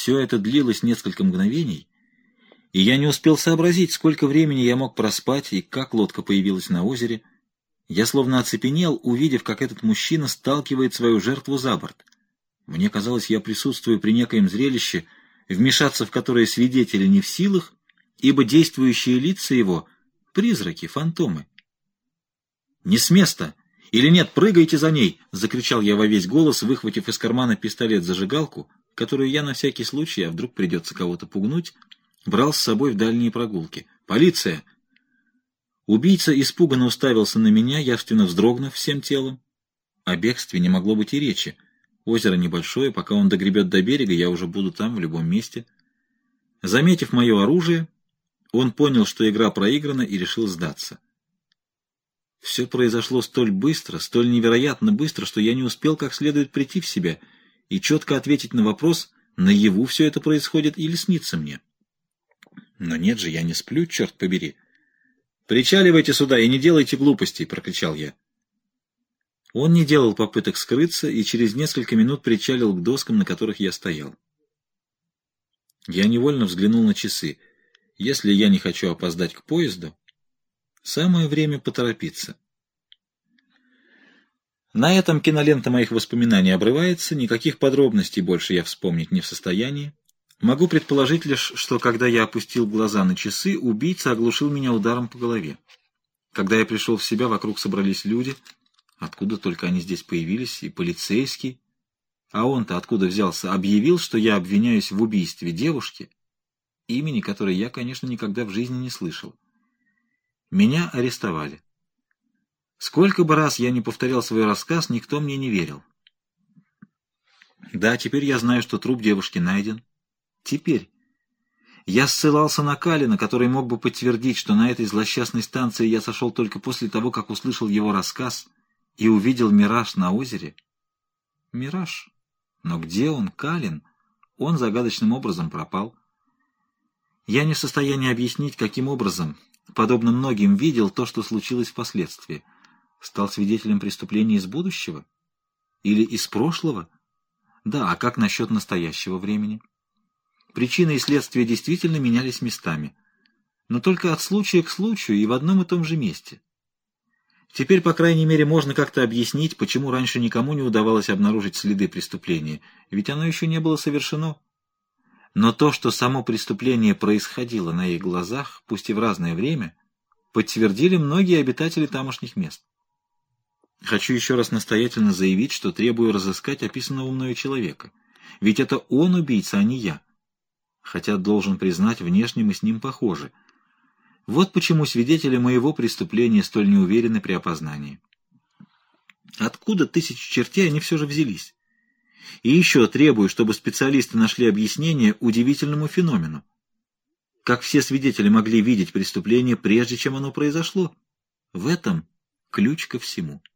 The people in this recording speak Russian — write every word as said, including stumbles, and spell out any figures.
Все это длилось несколько мгновений, и я не успел сообразить, сколько времени я мог проспать и как лодка появилась на озере. Я словно оцепенел, увидев, как этот мужчина сталкивает свою жертву за борт. Мне казалось, я присутствую при некоем зрелище, вмешаться в которое свидетели не в силах, ибо действующие лица его — призраки, фантомы. «Не с места! Или нет, прыгайте за ней!» — закричал я во весь голос, выхватив из кармана пистолет-зажигалку, которую я на всякий случай, а вдруг придется кого-то пугнуть, брал с собой в дальние прогулки. «Полиция!» Убийца испуганно уставился на меня, явственно вздрогнув всем телом. О бегстве не могло быть и речи. Озеро небольшое, пока он догребет до берега, я уже буду там, в любом месте. Заметив мое оружие, он понял, что игра проиграна, и решил сдаться. Все произошло столь быстро, столь невероятно быстро, что я не успел как следует прийти в себя и четко ответить на вопрос, наяву все это происходит или снится мне. Но нет же, я не сплю, черт побери. «Причаливайте сюда и не делайте глупостей!» — прокричал я. Он не делал попыток скрыться и через несколько минут причалил к доскам, на которых я стоял. Я невольно взглянул на часы. Если я не хочу опоздать к поезду, самое время поторопиться. На этом кинолента моих воспоминаний обрывается, никаких подробностей больше я вспомнить не в состоянии. Могу предположить лишь, что когда я опустил глаза на часы, убийца оглушил меня ударом по голове. Когда я пришел в себя, вокруг собрались люди. Откуда только они здесь появились, и полицейский. А он-то откуда взялся? Объявил, что я обвиняюсь в убийстве девушки, имени которой я, конечно, никогда в жизни не слышал. Меня арестовали. Сколько бы раз я не повторял свой рассказ, никто мне не верил. Да, теперь я знаю, что труп девушки найден. Теперь я ссылался на Калина, который мог бы подтвердить, что на этой злосчастной станции я сошел только после того, как услышал его рассказ и увидел мираж на озере. Мираж? Но где он, Калин? Он загадочным образом пропал. Я не в состоянии объяснить, каким образом, подобно многим, видел то, что случилось впоследствии. Стал свидетелем преступления из будущего? Или из прошлого? Да, а как насчет настоящего времени? Причины и следствия действительно менялись местами, но только от случая к случаю и в одном и том же месте. Теперь, по крайней мере, можно как-то объяснить, почему раньше никому не удавалось обнаружить следы преступления, ведь оно еще не было совершено. Но то, что само преступление происходило на их глазах, пусть и в разное время, подтвердили многие обитатели тамошних мест. Хочу еще раз настоятельно заявить, что требую разыскать описанного мною человека, ведь это он убийца, а не я. Хотя, должен признать, внешне мы с ним похожи. Вот почему свидетели моего преступления столь не уверены при опознании. Откуда тысячи чертей они все же взялись? И еще требую, чтобы специалисты нашли объяснение удивительному феномену. Как все свидетели могли видеть преступление, прежде чем оно произошло? В этом ключ ко всему.